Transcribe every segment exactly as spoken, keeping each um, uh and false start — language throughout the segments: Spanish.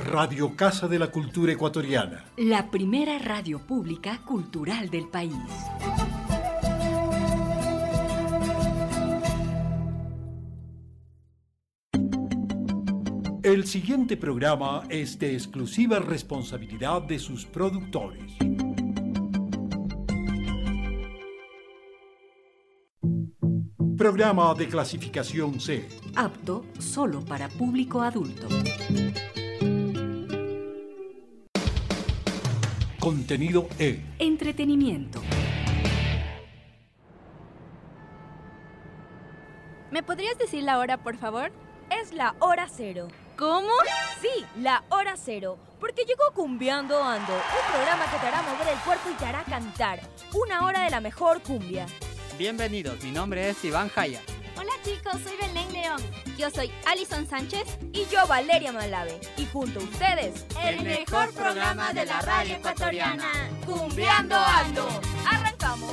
Radio Casa de la Cultura Ecuatoriana. La primera radio pública cultural del país. El siguiente programa es de exclusiva responsabilidad de sus productores. Programa de clasificación C. Apto solo para público adulto. Contenido E. Entretenimiento. ¿Me podrías decir la hora, por favor? Es la hora cero. ¿Cómo? Sí, la hora cero. Porque llegó Cumbiando Ando, un programa que te hará mover el cuerpo y te hará cantar. Una hora de la mejor cumbia. Bienvenidos, mi nombre es Iván Jaya. Hola chicos, soy Belén León. Yo soy Alison Sánchez. Y yo, Valeria Malave. Y junto a ustedes, el mejor programa de la radio ecuatoriana, Cumbiando Ando. ¡Arrancamos!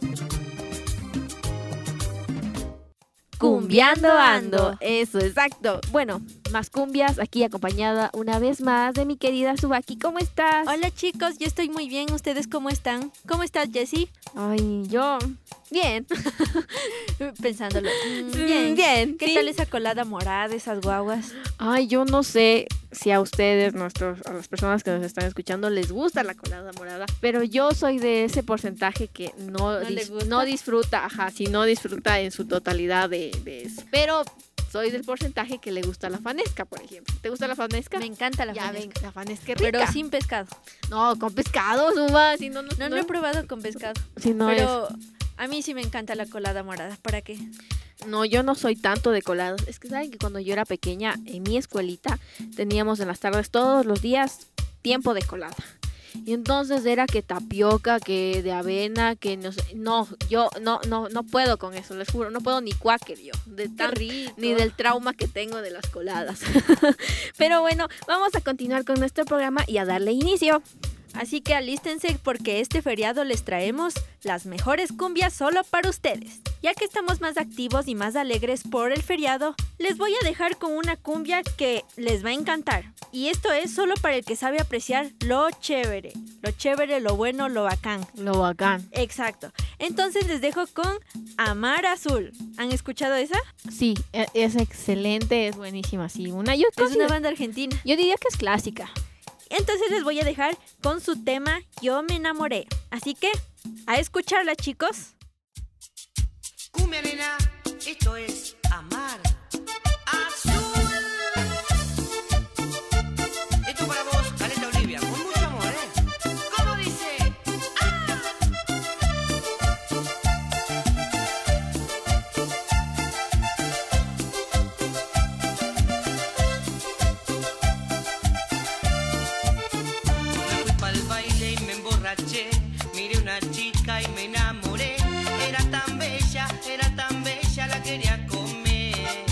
Cumbiando Ando, eso, exacto. Bueno, más cumbias, aquí acompañada una vez más de mi querida Subaki. ¿Cómo estás? Hola chicos, yo estoy muy bien. ¿Ustedes cómo están? ¿Cómo estás, Jessie? Ay, yo... Bien. Pensándolo. Mm, bien, bien. ¿Qué ¿sí? tal esa colada morada, esas guaguas? Ay, yo no sé si a ustedes, nuestros, a las personas que nos están escuchando, les gusta la colada morada, pero yo soy de ese porcentaje que no, ¿No dis- gusta? no disfruta, ajá, si no disfruta en su totalidad de, de eso. Pero soy del porcentaje que le gusta la fanesca, por ejemplo. ¿Te gusta la fanesca? Me encanta la ya fanesca. ven, la fanesca es rica. Pero sin pescado. No, con pescado, Suba, si no, no, No, no he probado con pescado. Si no pero es... a mí sí me encanta la colada morada. ¿Para qué? No, yo no soy tanto de colados. Es que saben que cuando yo era pequeña, en mi escuelita, teníamos en las tardes todos los días tiempo de colada. Y entonces era que tapioca, que de avena, que no sé. No, yo no, no, no puedo con eso, les juro. No puedo ni cuáquer yo. De tan, rico. Ni del trauma que tengo de las coladas. Pero bueno, vamos a continuar con nuestro programa y a darle inicio. Así que alístense porque este feriado les traemos las mejores cumbias solo para ustedes. Ya que estamos más activos y más alegres por el feriado, les voy a dejar con una cumbia que les va a encantar. Y esto es solo para el que sabe apreciar lo chévere. Lo chévere, lo bueno, lo bacán. Lo bacán. Exacto. Entonces les dejo con Amar Azul. ¿Han escuchado esa? Sí, es excelente, es buenísima. Sí, una, yo Es una banda argentina. Yo diría que es clásica. Entonces les voy a dejar con su tema Yo me enamoré. Así que, a escucharla, chicos. Cumbia nena, esto es Amar Azul. Esto para vos, Caleta Olivia, con mucho amor, ¿eh? ¿Cómo dice? ¡Ah! Miré una chica y me enamoré. Era tan bella, era tan bella, la quería comer.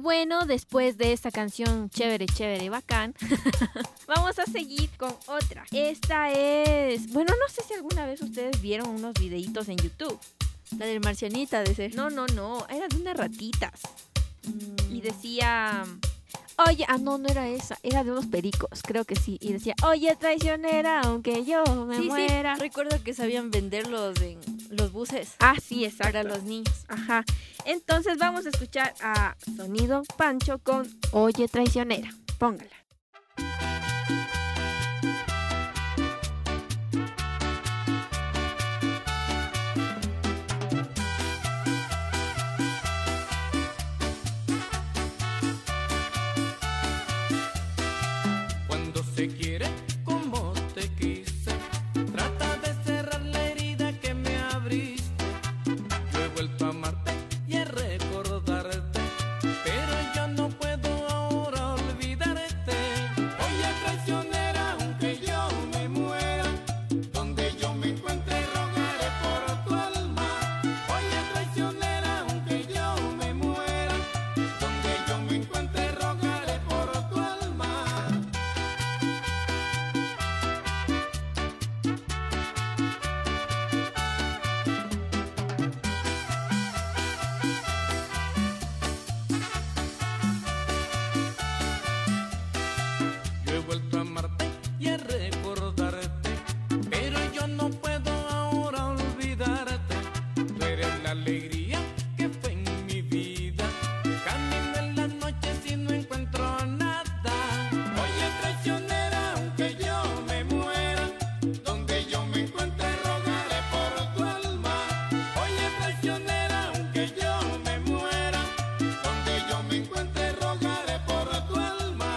bueno, después de esta canción chévere, chévere, bacán, vamos a seguir con otra. Esta es... Bueno, no sé si alguna vez ustedes vieron unos videitos en YouTube. La del marcianita, de ser. No, no, no. Era de unas ratitas. Mm. Y decía... Oye, ah, no, no era esa. Era de unos pericos, creo que sí. Y decía, oye, traicionera, aunque yo me sí, muera. Sí, recuerdo que sabían venderlos en los buses. Ah, sí, exacto. Para los niños. Ajá. Entonces vamos a escuchar a Sonido Pancho con Oye, traicionera. Póngala. Cuando se quiere como te quise, trata de cerrar la herida que me abriste. Yo he vuelto a amarte y a recordarte, pero yo no puedo ahora olvidarte. Oye, traicionera, aunque yo me muera, donde yo me encuentre rogaré por tu alma. Oye, traicionera, aunque yo me muera, donde yo me encuentre rogaré por tu alma. Yo he vuelto a amarte y a recordarte, pero yo no puedo ahora olvidarte. Tú eres la alegría que fue en mi vida. Camino en las noches y no encuentro nada. Oye, traicionera, aunque yo me muera, donde yo me encuentre rogaré por tu alma. Oye, traicionera, aunque yo me muera, donde yo me encuentre rogaré por tu alma.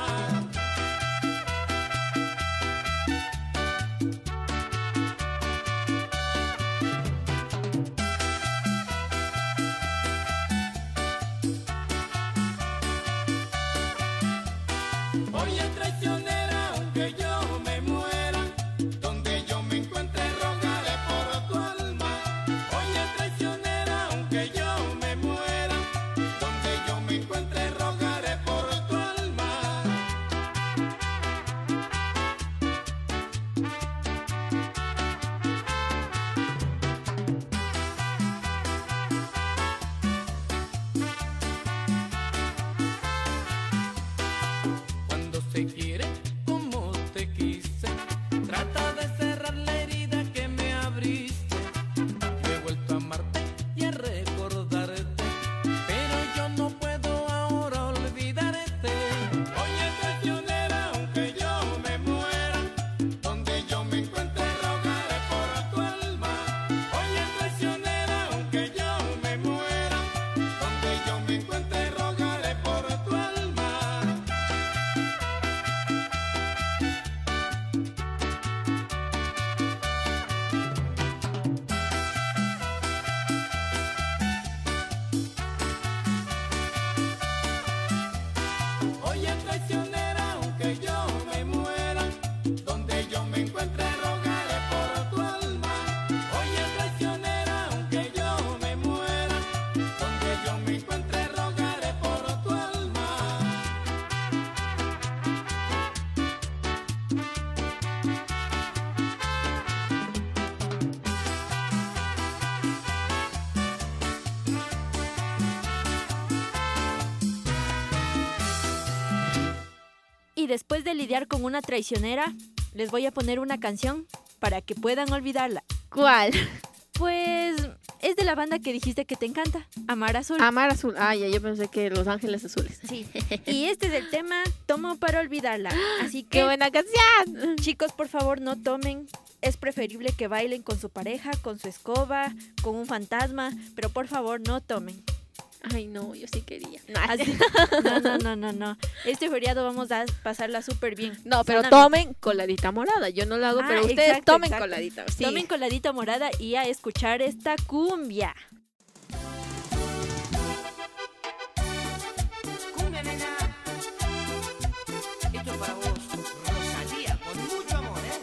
Oye, traicionera, aunque yo me muera, donde yo me encuentre rogaré por tu alma. Oye, traicionera, aunque yo me muera, donde yo me encuentre rogaré por tu alma. Cuando se quiere como te quise, trata de cerrar la herida que me abriste. Yo he vuelto a amarte y a recordarte, pero yo no puedo ahora olvidarte. Oye, traicionera, aunque yo me muera, donde yo me encuentre rogaré por tu alma. Oye, traicionera, aunque yo me muera, donde yo me encuentre rogaré por tu alma. Oye, traicionera, aunque yo me muera, donde yo me encuentre rogaré por tu alma. Oye, traicionera, aunque yo me muera, donde yo me encuentre rogaré por tu alma. Y después de lidiar con una traicionera, les voy a poner una canción para que puedan olvidarla. ¿Cuál? Pues es de la banda que dijiste que te encanta, Amar Azul. Amar Azul. Ah, ya, yo pensé que Los Ángeles Azules. Sí. Y este es el tema Tomo para olvidarla. Así que, ¡Qué buena canción! chicos, por favor, no tomen. Es preferible que bailen con su pareja, con su escoba, con un fantasma, pero por favor, no tomen. Ay, no, yo sí quería. Así- no, no, no, no, no. Este feriado vamos a pasarla súper bien. No, pero Sanamente. tomen coladita morada. Yo no lo hago, Ah, pero ustedes exacto, tomen exacto. coladita. Sí. Tomen coladita morada y a escuchar esta cumbia. Cumbia, nena. Esto es para vos, Rosalía, con mucho amor, ¿eh?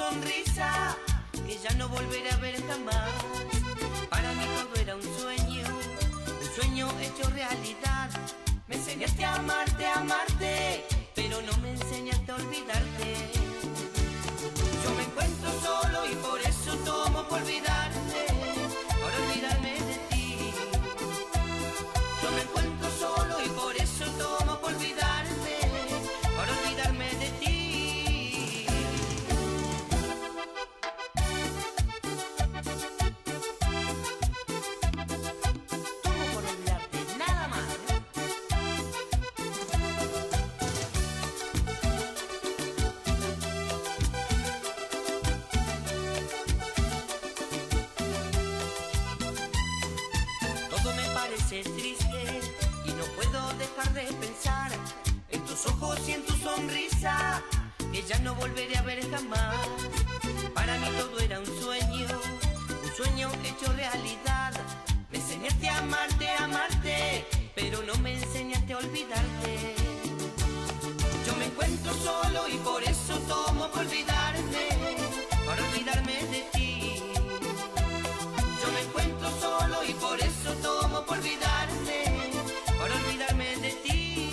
sonrisa que ya no volveré a ver jamás. Para mí todo era un sueño, un sueño hecho realidad. Me enseñaste a amarte, a amarte, pero no me enseñaste a olvidarte. Yo me encuentro solo y por eso tomo por olvidarte, por olvidarme de ti. Yo me encuentro solo y por eso tomo por olvidarte, por olvidarme de ti. Tomo por olvidarte, nada más. Todo me parece triste y no puedo dejar de pensar en tus ojos y en tu sonrisa que ya no volveré a ver jamás. Para mí todo era un sueño, un sueño hecho realidad. Me enseñaste a amarte, a amarte, pero no me enseñaste a olvidarte. Yo me encuentro solo y por eso tomo por olvidarte, por olvidarme de ti. Yo me encuentro solo y por eso tomo por olvidarte, por olvidarme de ti.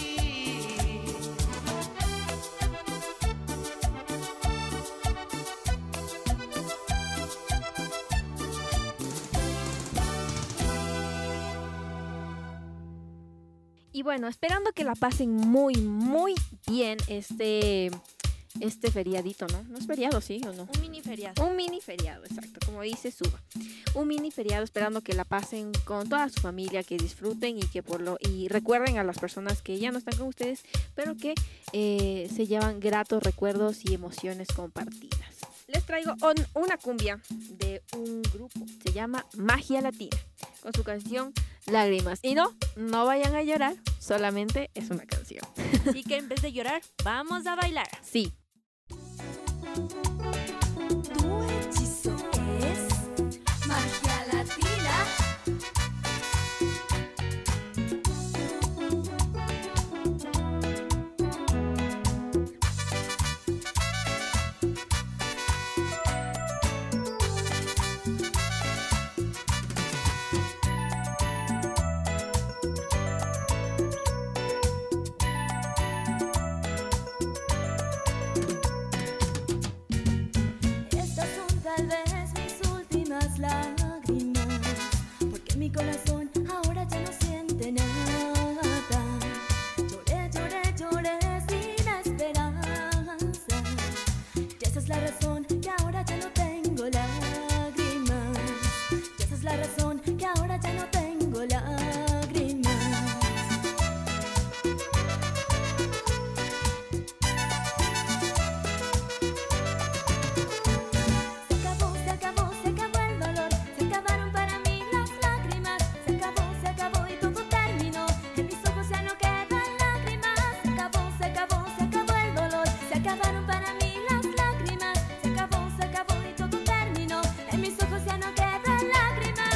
Y bueno, esperando que la pasen muy, muy bien este, este feriadito, ¿no? No es feriado, ¿sí o no? Un mini feriado. Un mini feriado, exacto, como dice Suba. Un mini feriado, esperando que la pasen con toda su familia, que disfruten y que por lo y recuerden a las personas que ya no están con ustedes, pero que eh, se llevan gratos recuerdos y emociones compartidas. Les traigo on, una cumbia de un grupo, se llama Magia Latina, con su canción Lágrimas. Y no, no vayan a llorar, solamente es una canción. Así que en vez de llorar, vamos a bailar. Sí. Tu hechizo es magia latina. Estas son tal vez mis últimas lágrimas, porque mi corazón ahora ya no siente nada. Lloré, lloré, lloré sin esperanza, y esa es la razón que ahora ya no tengo lágrimas. Y esa es la razón que ahora ya no tengo lágrimas. Se acabó, se acabó, se acabó el dolor, se acabaron para mí las lágrimas. Se acabó, se acabó y todo terminó, en mis ojos ya no quedan lágrimas. Se acabó, se acabó, se acabó el dolor, se acabaron para mí las lágrimas. Se acabó, se acabó y todo terminó, en mis ojos ya no quedan lágrimas.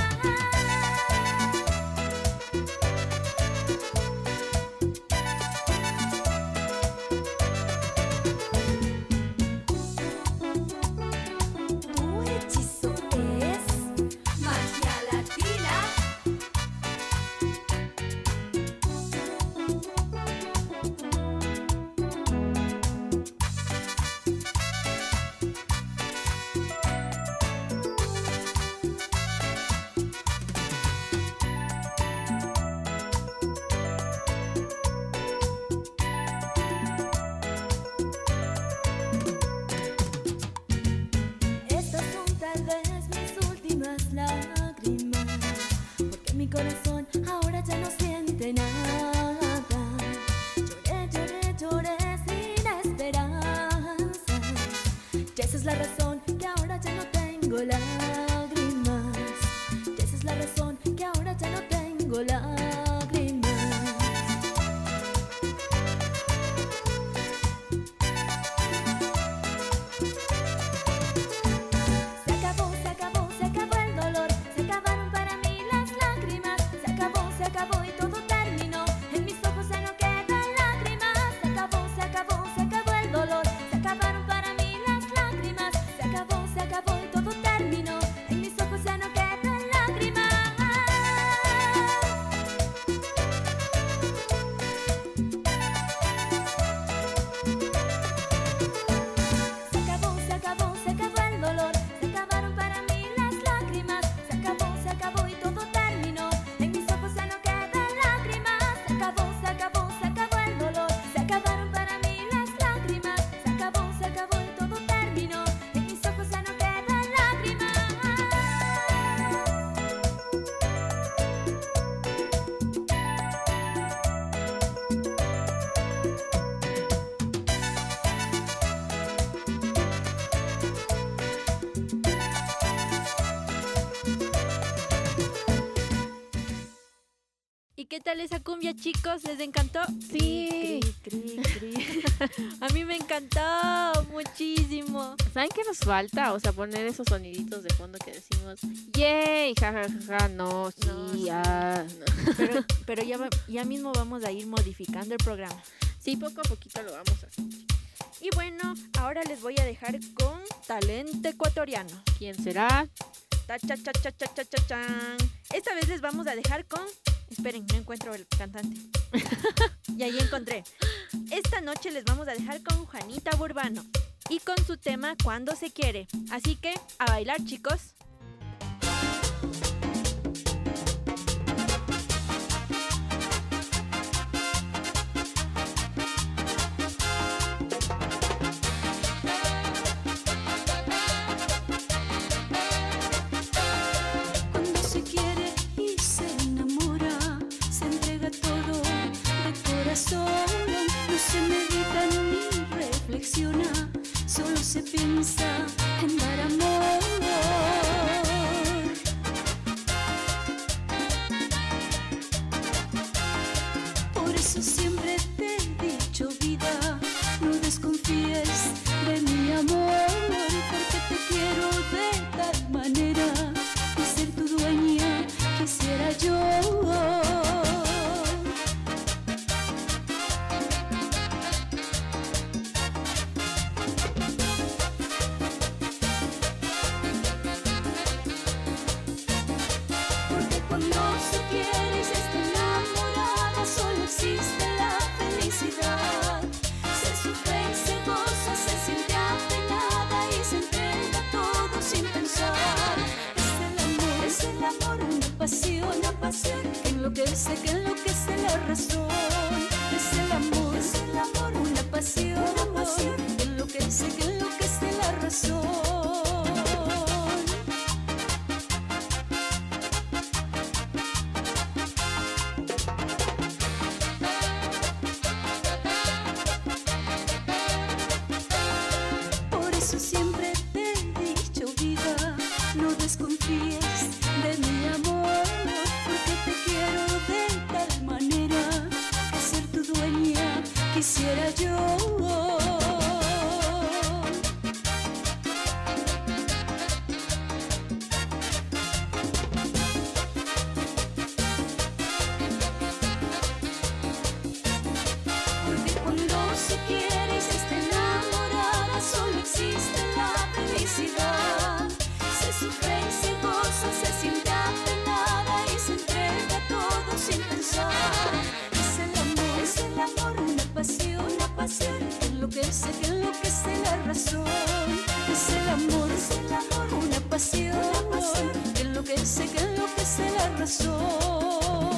Tu hechizo es magia latina. Estas son tal vez mis últimas lágrimas, porque mi corazón ahora ya no siente nada. Lloré, lloré, lloré sin esperanza, y esa es la razón que ahora ya no tengo lágrimas. Y esa es la razón que ahora ya no tengo lágrimas. Se acabó, se acabó, se acabó el dolor, se acabaron para mí las lágrimas. Se acabó, se acabó y todo terminó, en mis ojos ya no quedan lágrimas. Se acabó, se acabó, se acabó el dolor, se acabaron para mí las lágrimas. Se qué tal esa cumbia, chicos? ¿Les encantó? Sí. Cri, cri, cri. A mí me encantó muchísimo. ¿Saben qué nos falta? O sea, poner esos soniditos de fondo que decimos, yay, jajaja, no, sí, No, sí. ah. No. Pero, pero ya, va- ya mismo vamos a ir modificando el programa. Sí, poco a poquito lo vamos a hacer. Y bueno, ahora les voy a dejar con talento ecuatoriano. ¿Quién será? Ta, cha, cha, cha, cha, cha, cha, chan. Esta vez les vamos a dejar con... Esperen, no encuentro el cantante. Y ahí encontré. Esta noche les vamos a dejar con Juanita Burbano y con su tema Cuando se quiere. Así que, a bailar, chicos. Cuando se quiere y se enamora, se entrega todo de corazón. No se medita ni reflexiona, solo se piensa en dar amor. Por eso siempre te he dicho, vida, no desconfíes de mi amor, porque te quiero de tal manera y ser tu dueña quisiera yo. Porque cuando se quiere y se está enamorada, solo existe la felicidad. Se sufre y se goza, se siente apenada y se entrega todo sin pensar. Es el amor, es el amor, una pasión, una pasión que enloquece, que enloquece la razón. Es el amor, es el amor, una pasión, una pasión que enloquece, que enloquece la razón. Por eso siempre te he dicho, vida, no desconfíes de mi amor, porque te quiero de tal manera que ser tu dueña quisiera yo. Porque cuando se quiere y se está enamorada, solo existe la felicidad. Se sufre y se goza, se siente apenada y se entrega todo sin pensar. Es el amor, es el amor, una pasión, una pasión que enloquece, que enloquece la razón. Es el amor, es el amor, una pasión, una pasión que enloquece, que enloquece la razón.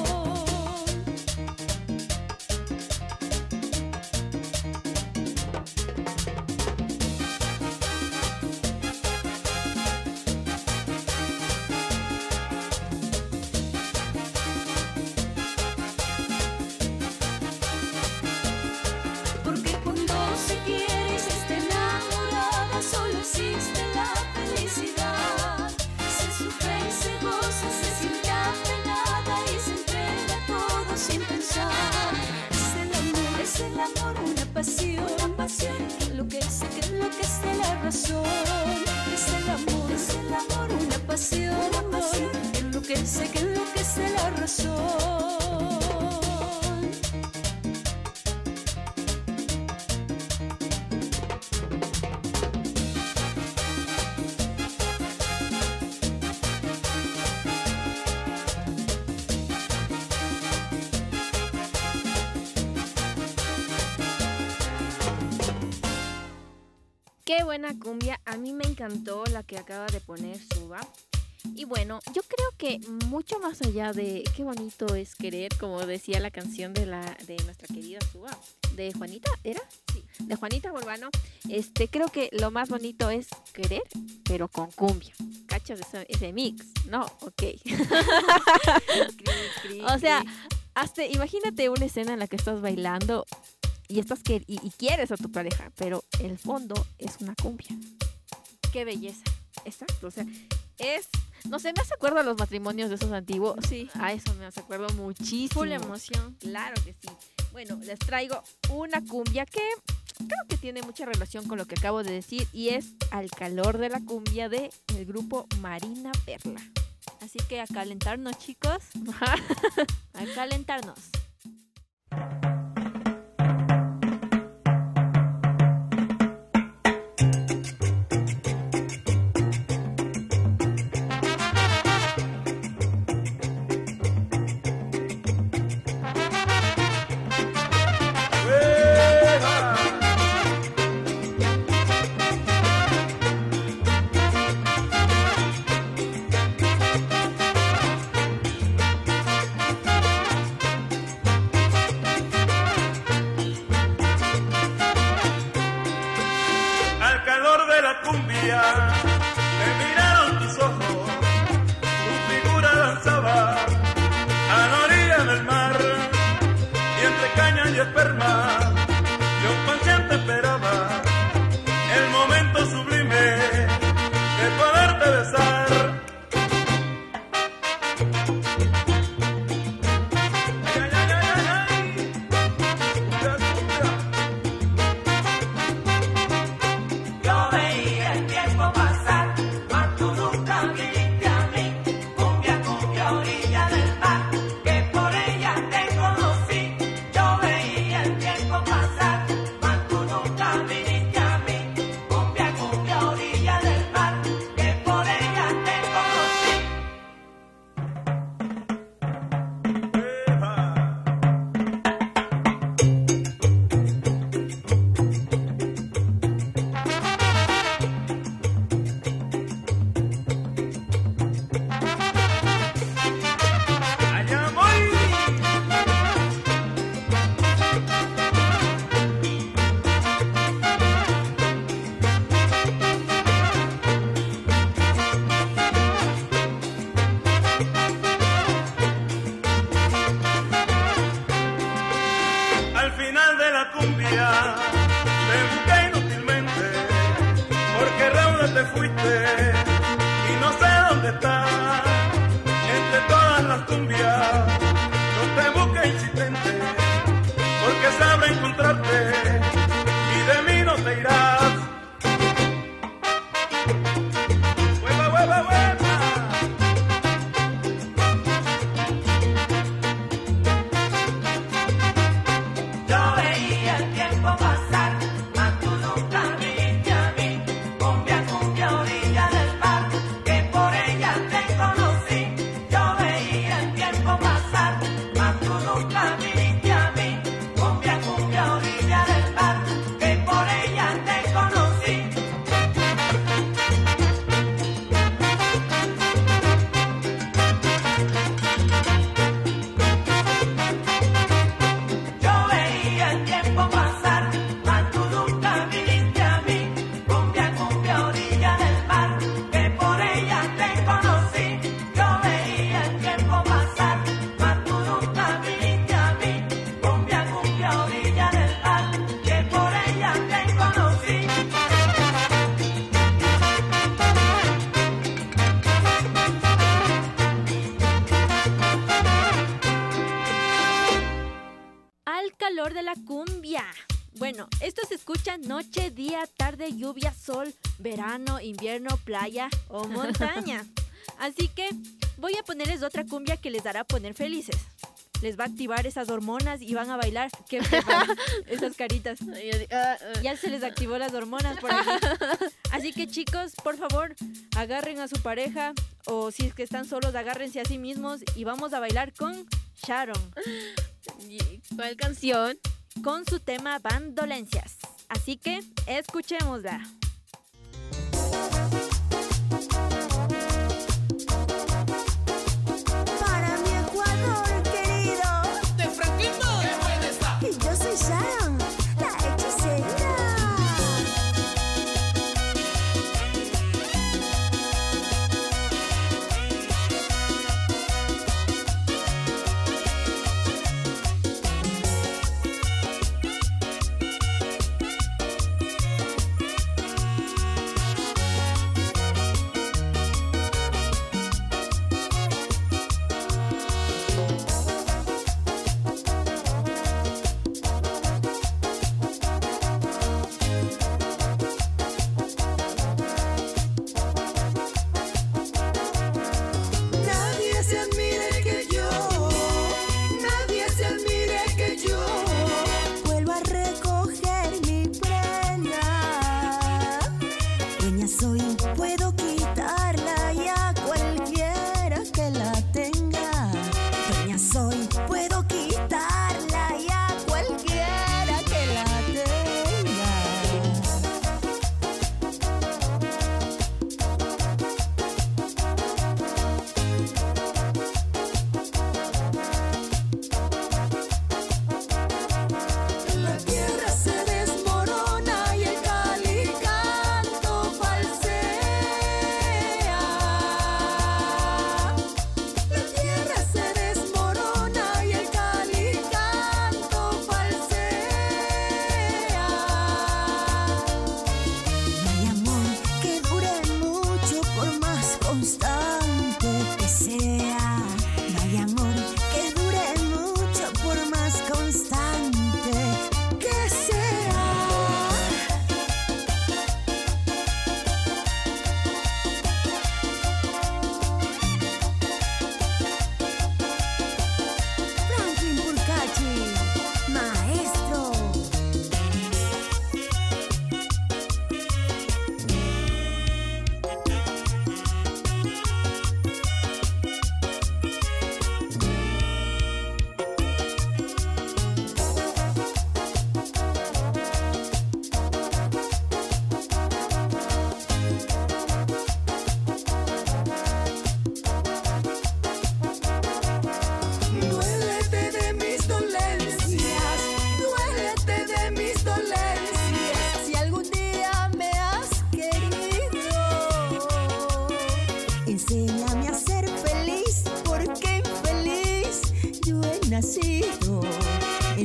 Porque cuando se quiere y se está enamorada, solo existe la felicidad. Se sufre y se goza, se siente apenada y se entrega todo sin pensar. Es el amor, es el amor, una pasión, una pasión que enloquece, que enloquece la razón. Es el amor, es el amor, una pasión, una pasión que enloquece, que enloquece la razón. Qué buena cumbia, a mí me encantó la que acaba de poner Suba. Y bueno, yo creo que mucho más allá de qué bonito es querer, como decía la canción de la de nuestra querida Suba, de Juanita, ¿era? Sí, de Juanita Burbano, este, creo que lo más bonito es querer, pero con cumbia. ¿Cachas ese, ese mix? No, ok. Cri, cri, O sea, cri. hasta imagínate una escena en la que estás bailando y estás que y, y quieres a tu pareja, pero el fondo es una cumbia. Qué belleza. Exacto, o sea, es No sé, me hace acuerdo a los matrimonios de esos antiguos. Sí. A eso me hace acuerdo muchísimo. Full emoción. Claro que sí. Bueno, les traigo una cumbia que creo que tiene mucha relación con lo que acabo de decir y es Al calor de la cumbia de el grupo Marina Perla. Así que a calentarnos, chicos. A calentarnos. Me miraron tus ojos, tu figura danzaba a la orilla del mar y entre caña y esperma yo consciente esperaba el momento sublime de poderte besar. Ay, ay, ay, ay, ay. Cumbia, cumbia. Yo veía el tiempo pasar, mas tú nunca viniste a mí. Cumbia, cumbia, orilla del mar, que por ella te conocí. Yo veía el tiempo pasar, mas tú nunca viniste a mí. Cumbia, cumbia, orilla del mar, que por ella te conocí. Allá voy. Al final de la cumbia te busqué inútilmente porque rauda te fuiste y no sé dónde estás. Entre todas las cumbias yo te busqué insistente porque sabré encontrarte y de mí no te irás. ¡Hueva, hueva, hueva! Yo veía el tiempo pasar, mas tú nunca viniste a mí. Cumbia, cumbia, orilla del mar, que por ella te conocí. Yo veía el tiempo pasar, mas tú nunca viniste a mí. Cumbia, cumbia, orilla del mar, que por ella te conocí. Yo veía el tiempo pasar, mas tú nunca viniste a mí. Cumbia, cumbia, orilla del mar, que por ella te conocí. Yo veía el tiempo pasar, mas tú nunca viniste a mí. Cumbia, cumbia, orilla del mar, que por ella te conocí. Al calor de la cumbia. Bueno, esto se escucha noche, día, tarde, lluvia, sol, verano, invierno, playa o montaña. Así que voy a ponerles otra cumbia que les hará poner felices. Les va a activar esas hormonas y van a bailar. ¿Qué preparan? Esas caritas. Ya se les activó las hormonas por aquí. Así que chicos, por favor, agarren a su pareja o si es que están solos, agárrense a sí mismos y vamos a bailar con Sharon. ¿Cuál canción? Con su tema Bandolencias. Así que escuchémosla. Para mi Ecuador querido, ¡De Franquito! ¡Qué buena está! y yo soy Sharon, la hechicera.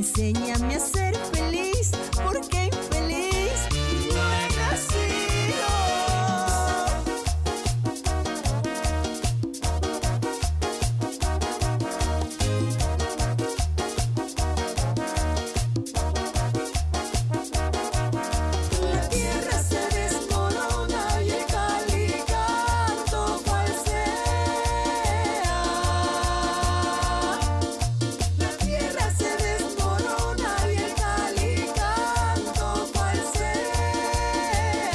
Enséñame a ser feliz, porque infeliz no he nacido. La tierra se desmorona y el calicanto falsea. La tierra se desmorona y el calicanto falsea.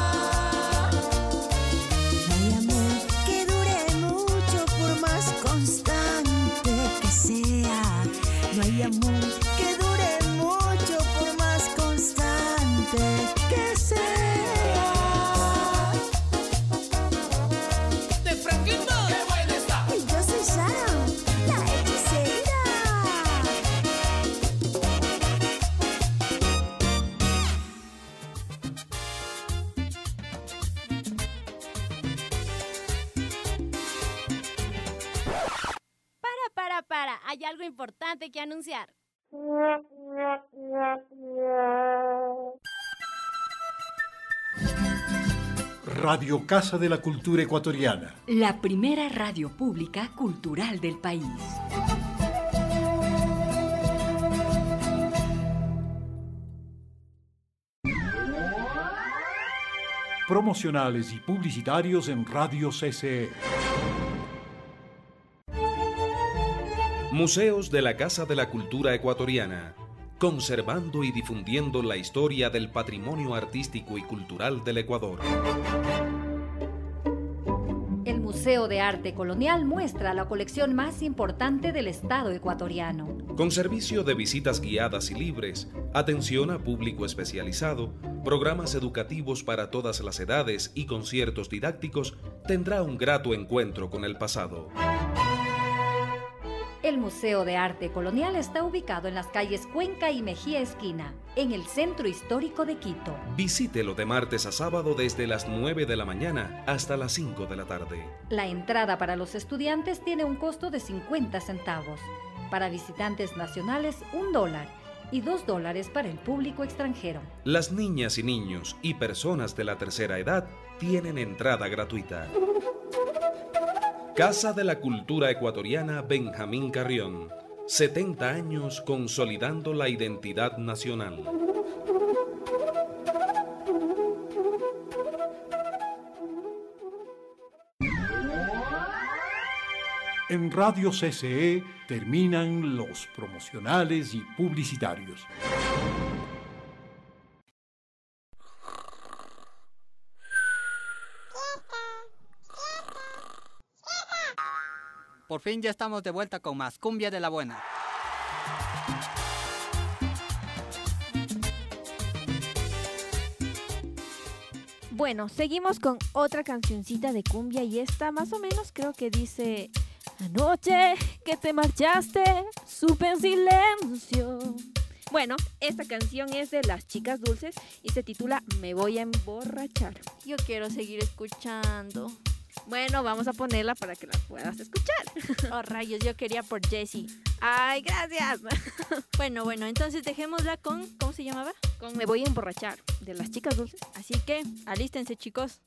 No hay amor que dure mucho por más constante que sea. No hay amor que dure mucho por más constante que sea. De Franklin Moore. ¡Qué buena está! Y yo soy Sharon, la hechicera. Para, para, para. Hay algo importante que anunciar. Radio Casa de la Cultura Ecuatoriana. La primera radio pública cultural del país. Promocionales y publicitarios en Radio C C E. Museos de la Casa de la Cultura Ecuatoriana, conservando y difundiendo la historia del patrimonio artístico y cultural del Ecuador. El Museo de Arte Colonial muestra la colección más importante del Estado ecuatoriano. Con servicio de visitas guiadas y libres, atención a público especializado, programas educativos para todas las edades y conciertos didácticos, tendrá un grato encuentro con el pasado. El Museo de Arte Colonial está ubicado en las calles Cuenca y Mejía Esquina, en el centro histórico de Quito. Visítelo de martes a sábado desde las nueve de la mañana hasta las cinco de la tarde. La entrada para los estudiantes tiene un costo de cincuenta centavos. Para visitantes nacionales, un dólar y dos dólares para el público extranjero. Las niñas y niños y personas de la tercera edad tienen entrada gratuita. Casa de la Cultura Ecuatoriana Benjamín Carrión. setenta años consolidando la identidad nacional. En Radio C C E terminan los promocionales y publicitarios. Por fin ya estamos de vuelta con más Cumbia de la Buena. Bueno, seguimos con otra cancioncita de cumbia y esta más o menos creo que dice: anoche que te marchaste, supe en silencio. Bueno, esta canción es de Las Chicas Dulces y se titula Me voy a emborrachar. Yo quiero seguir escuchando. Bueno, vamos a ponerla para que la puedas escuchar. Oh, rayos, yo quería por Jessie. Ay, gracias. Bueno, bueno, entonces dejémosla con, ¿cómo se llamaba? Con Me voy a emborrachar, de Las Chicas Dulces. Así que, alístense, chicos.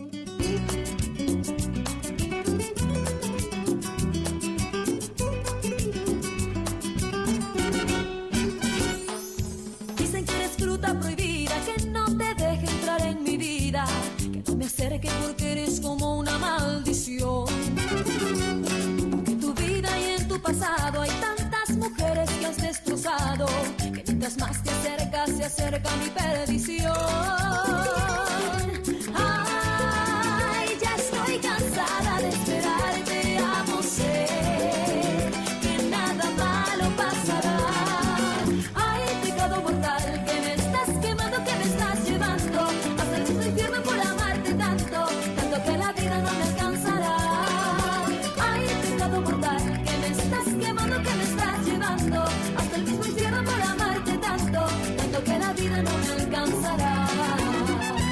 Dicen que eres fruta prohibida, que no te deje entrar en mi vida, que no me acerque porque eres como una maldición. Que en tu vida y en tu pasado hay tantas mujeres que has destrozado, que mientras más te acercas se acerca mi perdición. Ay, ya estoy cansada de esperarte, amo, sé que nada malo pasará. Ay, pecado mortal que me estás quemando, que me estás llevando hasta el mismo infierno por amarte tanto, tanto que la vida no me alcanzará. Ay, pecado mortal que me estás quemando, que me estás llevando hasta el mismo infierno por amarte tanto, tanto que la vida no me alcanzará.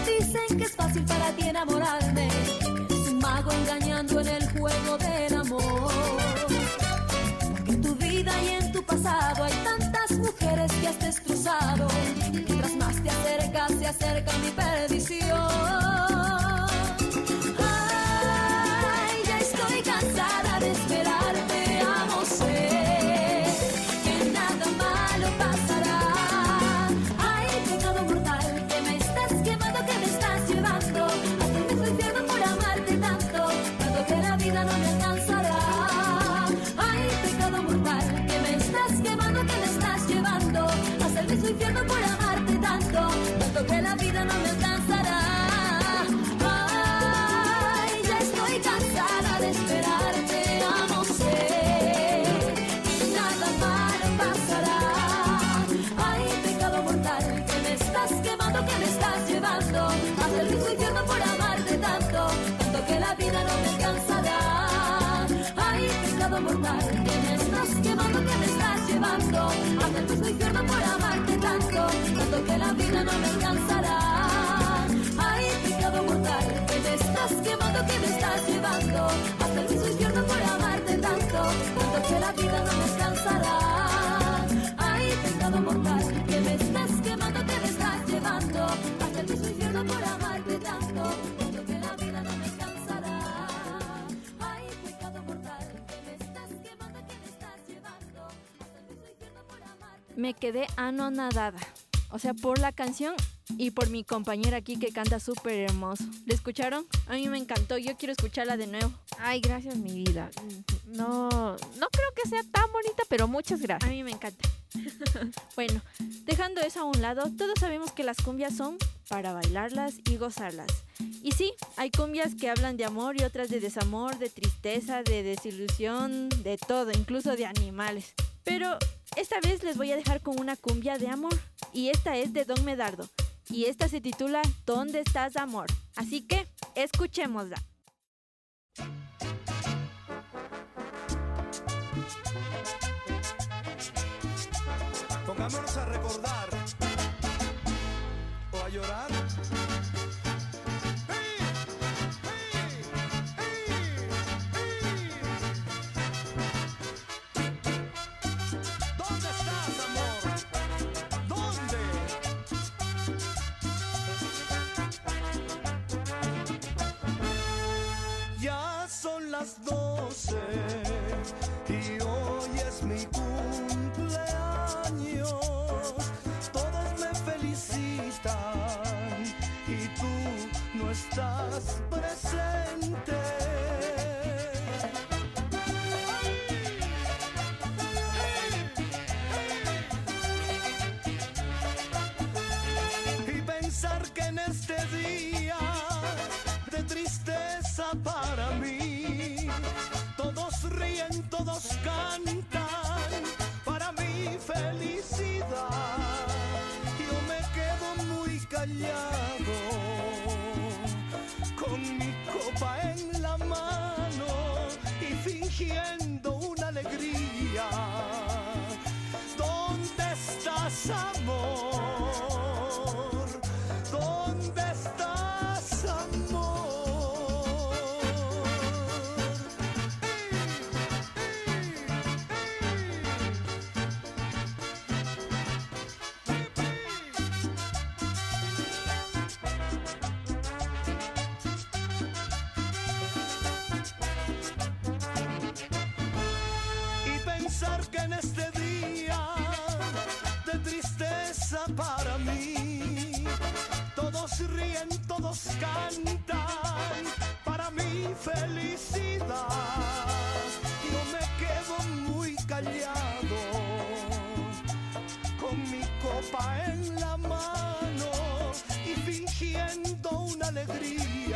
dicen que es fácil para ti enamorarme, que eres un mago engañando en el juego del amor. Porque en tu vida y en tu pasado hay tantas mujeres que has destrozado. Mientras más te acercas, se acerca mi perdición. Ay, ya estoy cansada de esperarte, amo, sé que nada malo pasará. Ay, pecado mortal, que me estás quemando, que me estás llevando hasta el mismo infierno por amarte tanto, tanto que la vida no me alcanzará. Ay, pecado mortal, que me estás quemando, que me estás llevando hasta el mismo infierno por amarte tanto, tanto que la vida no me alcanzará. Ay, ya estoy cansada de esperarte, amo, sé que nada malo pasará. Ay, pecado mortal, que me estás quemando, que me estás llevando hasta el mismo infierno por amarte tanto, tanto que la vida no me alcanzará. Ay, pecado mortal, que me estás quemando, que me estás llevando hasta el mismo infierno por amarte tanto, tanto que la vida no me alcanzará. Ay, pecado mortal, que me estás quemando, que me estás llevando hasta el mismo infierno por amarte tanto, tanto que la vida no me alcanzará. Ay, pecado mortal, que me estás quemando, que me estás llevando hasta el mismo infierno por amarte tanto, tanto que la vida no me alcanzará. Ay, pecado mortal, que me estás quemando, que me estás llevando hasta el mismo infierno por amarte. Me quedé anonadada. O sea, por la canción y por mi compañera aquí que canta súper hermoso. ¿Le escucharon? A mí me encantó. Yo quiero escucharla de nuevo. Ay, gracias, mi vida. No, no creo que sea tan bonita, pero muchas gracias. A mí me encanta. Bueno, dejando eso a un lado, todos sabemos que las cumbias son para bailarlas y gozarlas. Y sí, hay cumbias que hablan de amor y otras de desamor, de tristeza, de desilusión, de todo, incluso de animales. Pero esta vez les voy a dejar con una cumbia de amor. Y esta es de Don Medardo. Y esta se titula ¿Dónde estás, amor? Así que escuchémosla. Pongámonos a recordar o a llorar. ¿Dónde estás, amor? ¿Dónde? Ya son las doce y hoy es mi cumpleaños. Todos me felicitan y tú no estás presente. Y pensar que en este día de tristeza para mí, todos ríen, todos cantan para mi felicidad. Yo me quedo muy callado con mi copa en la mano y fingiendo una alegría. ¿Dónde estás, amor? ¿Dónde estás, amor? Que en este día de tristeza para mí, todos ríen, todos cantan para mi felicidad. Yo me quedo muy callado con mi copa en la mano y fingiendo una alegría.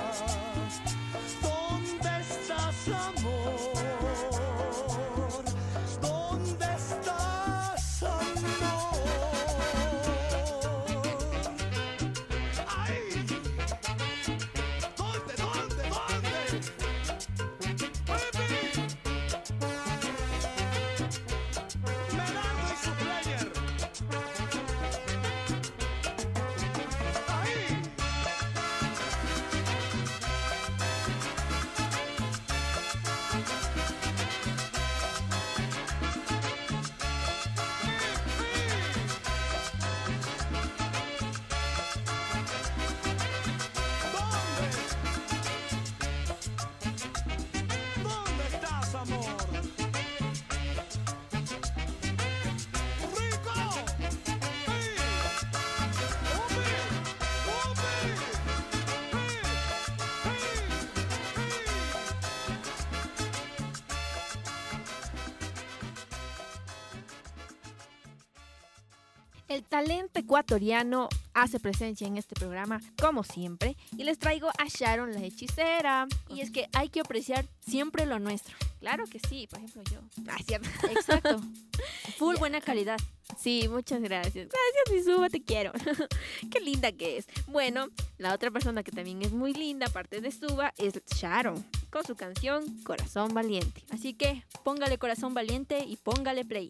¿Dónde estás, amor? El talento ecuatoriano hace presencia en este programa, como siempre, y les traigo a Sharon la hechicera. Y es que hay que apreciar siempre lo nuestro. Claro que sí, por ejemplo yo. Ah, cierto. Exacto. Full yeah. Buena calidad. Sí, muchas gracias. Gracias, mi Suba, te quiero. Qué linda que es. Bueno, la otra persona que también es muy linda, aparte de Suba, es Sharon, con su canción Corazón Valiente. Así que póngale Corazón Valiente y póngale play.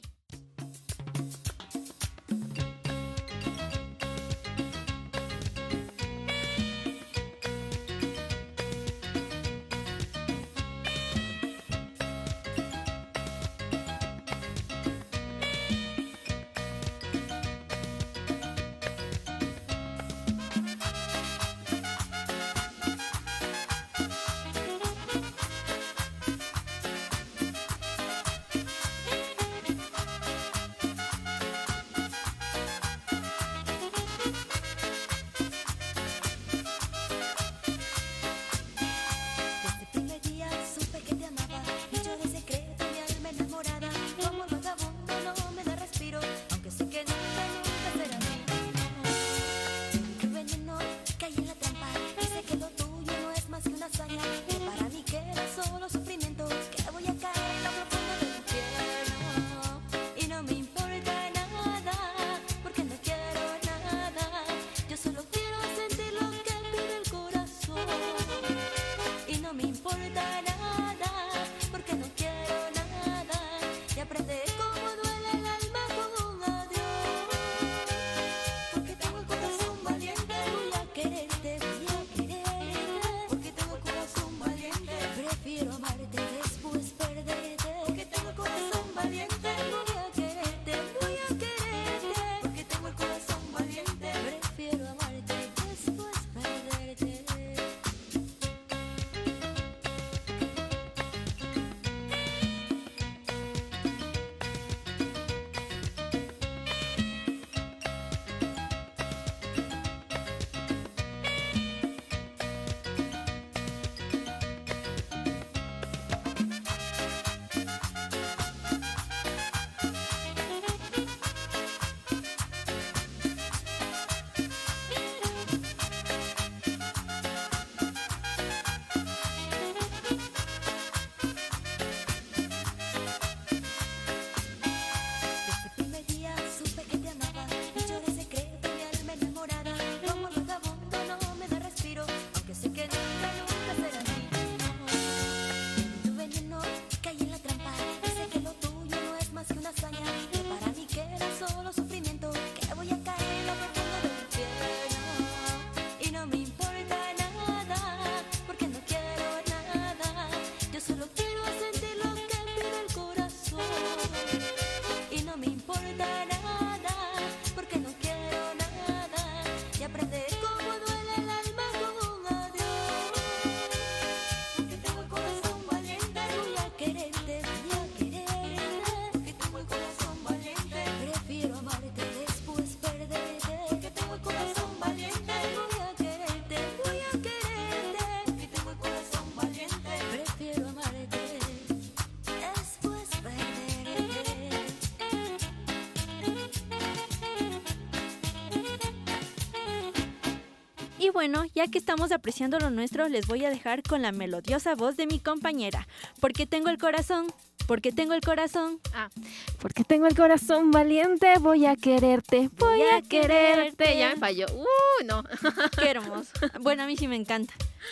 Y bueno, ya que estamos apreciando lo nuestro, les voy a dejar con la melodiosa voz de mi compañera. Porque tengo el corazón, porque tengo el corazón. Ah, porque tengo el corazón valiente, voy a quererte, voy, voy a quererte. quererte. Ya me falló. Uh, no. Qué hermoso. Bueno, a mí sí me encanta.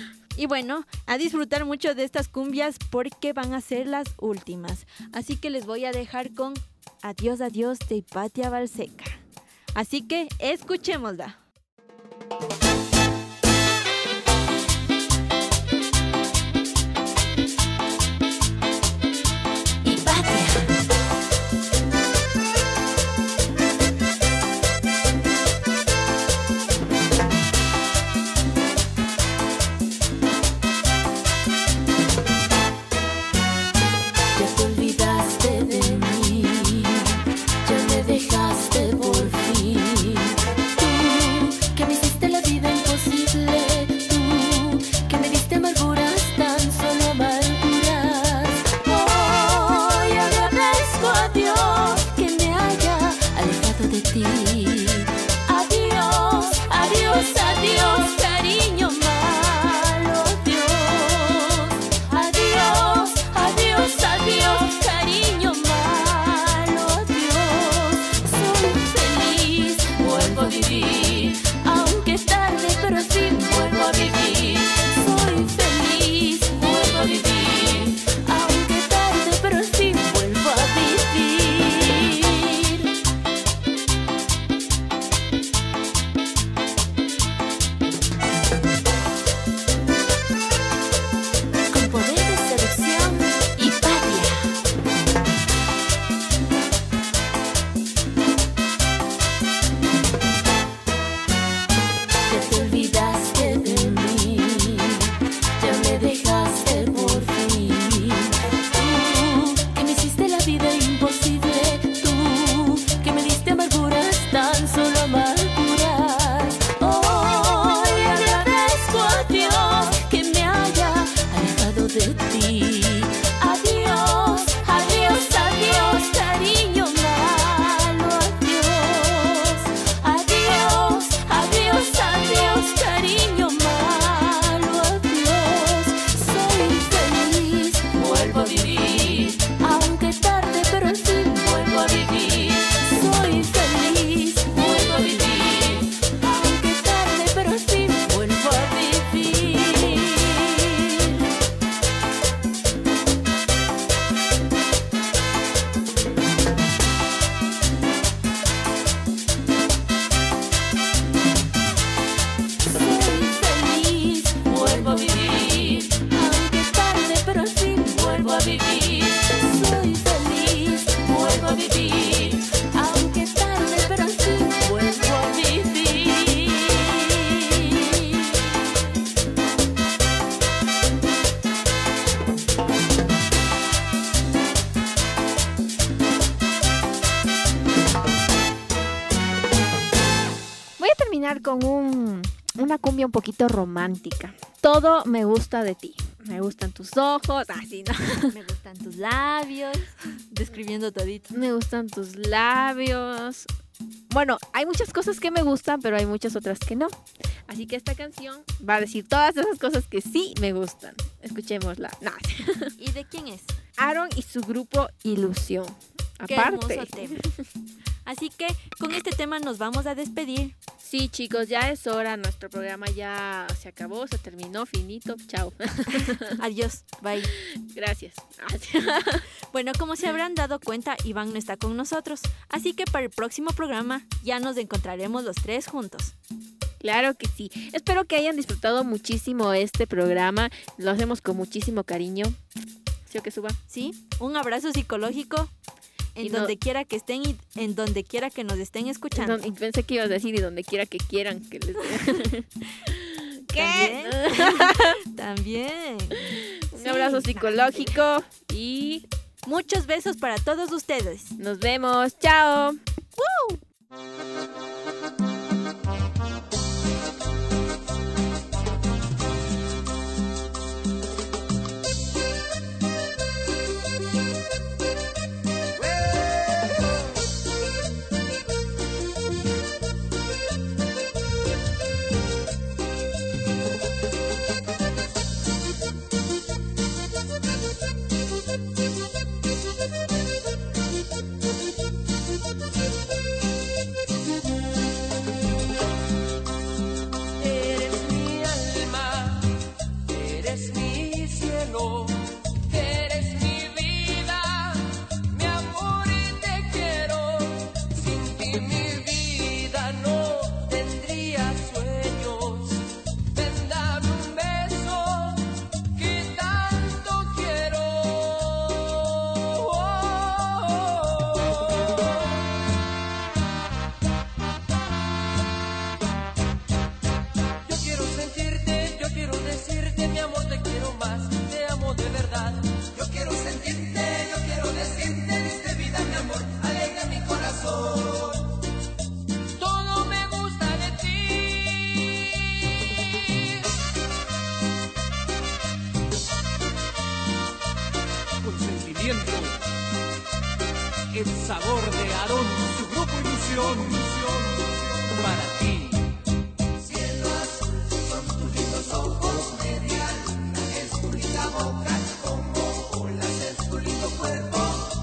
Y bueno, a disfrutar mucho de estas cumbias porque van a ser las últimas. Así que les voy a dejar con Adiós, adiós de Hipatia Balseca. Así que escuchémosla. Dejaste por fin, tú con un, una cumbia un poquito romántica. Todo me gusta de ti. Me gustan tus ojos, así, ¿no? Me gustan tus labios. Describiendo todito. Me gustan tus labios. Bueno, hay muchas cosas que me gustan, pero hay muchas otras que no. Así que esta canción va a decir todas esas cosas que sí me gustan. Escuchémosla. No. ¿Y de quién es? Aaron y su grupo Ilusión. Qué Aparte. hermoso tema. Así que con este tema nos vamos a despedir. Sí, chicos, ya es hora. Nuestro programa ya se acabó, se terminó, finito. Chao. Adiós. Bye. Gracias. Bueno, como se habrán dado cuenta, Iván no está con nosotros. Así que para el próximo programa ya nos encontraremos los tres juntos. Claro que sí. Espero que hayan disfrutado muchísimo este programa. Lo hacemos con muchísimo cariño. ¿Sí o que suba? Sí. Un abrazo psicológico. En y donde no, quiera que estén y en donde quiera que nos estén escuchando. Y pensé que ibas a decir y donde quiera que quieran que les ¿Qué? También. También. Un sí, abrazo psicológico también. Y muchos besos para todos ustedes. Nos vemos. Chao. ¡Woo! El sabor de Aarón, su grupo Ilusión, para ti. Cielo azul, son tus lindos ojos, media luna, es tu linda boca, como olas es tu lindo cuerpo.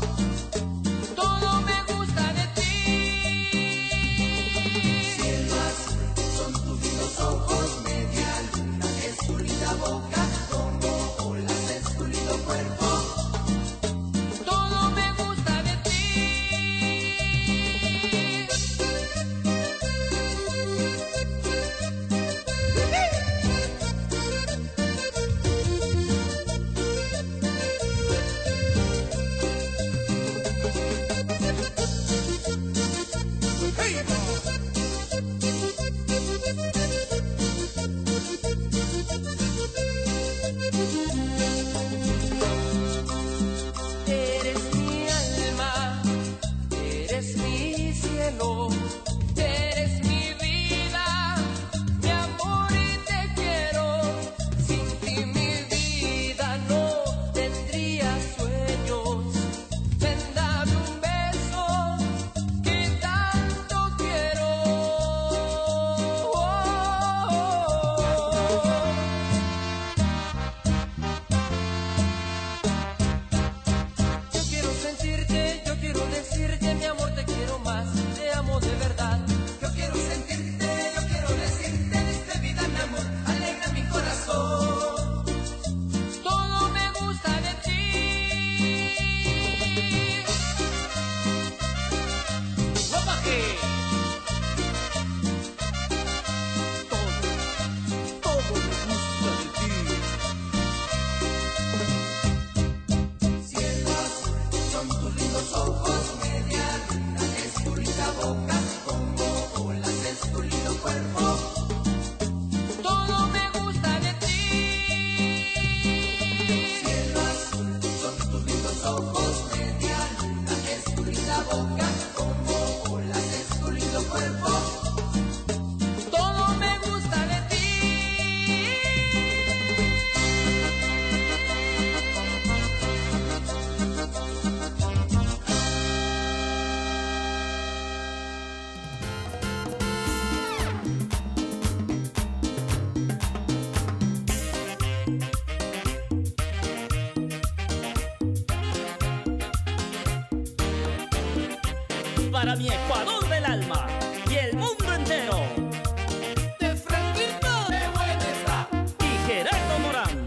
Todo me gusta de ti. Cielo azul, son tus lindos ojos, media luna, es tu linda boca, como olas es tu lindo cuerpo. Todo me gusta de ti. para mi Ecuador del alma y el mundo entero. De Franklin de Buenesa y Gerardo Morán.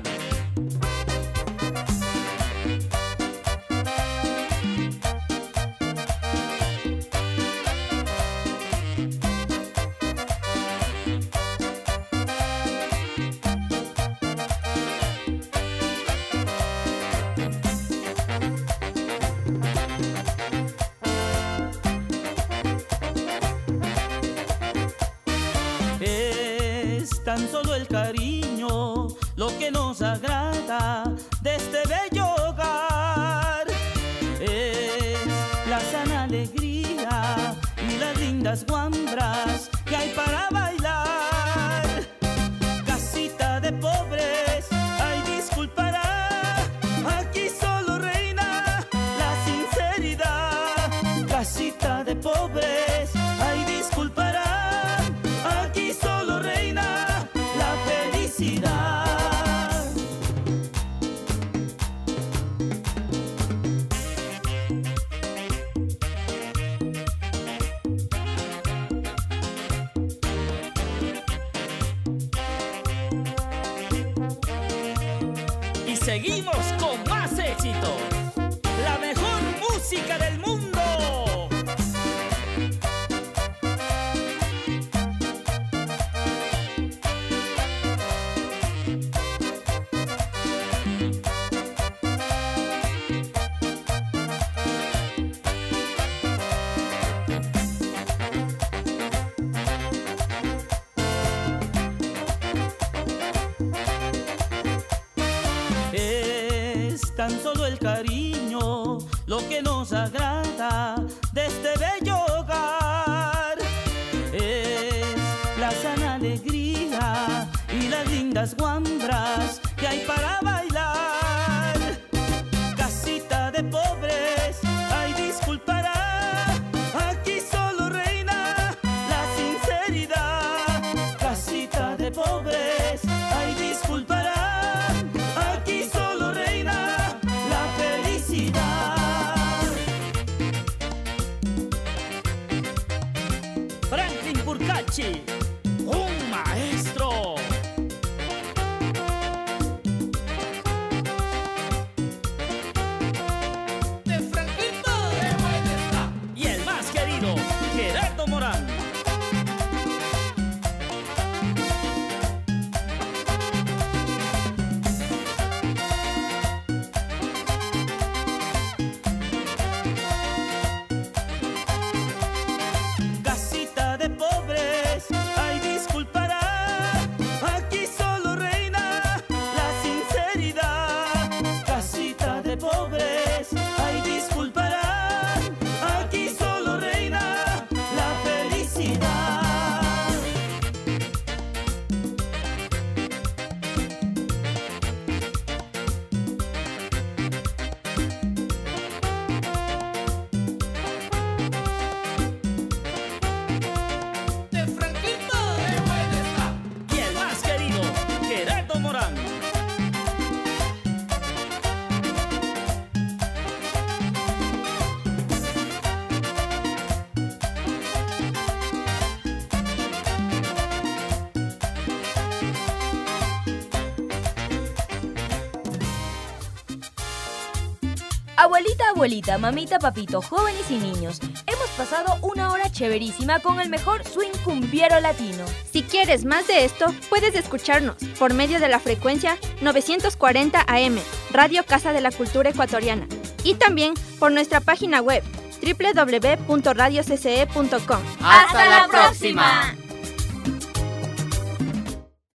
Tan solo el cariño, lo que nos agrada de este bello hogar. Es la sana alegría y las lindas guambras que hay para bailar. Casita de pobres, ay disculpará, aquí solo reina la sinceridad. Casita de pobres, ay disculpará, aquí solo reina felicidad. Y seguimos con más éxitos. La mejor música del mundo. Tan solo el cariño, lo que nos agrada de este bello hogar. Es la sana alegría y las lindas guambras que hay para bailar. Casita de pobres, ay disculpará, aquí solo reina la sinceridad. Casita de pobres, ay disculpará, aquí solo reina Franklin Burcachi, un maestro. De Franklin de Buenesa y el más querido, Gerardo Morán. Abuelita, abuelita, mamita, papito, jóvenes y niños, hemos pasado una hora chéverísima con el mejor swing cumbiero latino. Si quieres más de esto, puedes escucharnos por medio de la frecuencia novecientos cuarenta A M, Radio Casa de la Cultura Ecuatoriana, y también por nuestra página web doble u doble u doble u punto radio c c e punto com. ¡Hasta la próxima!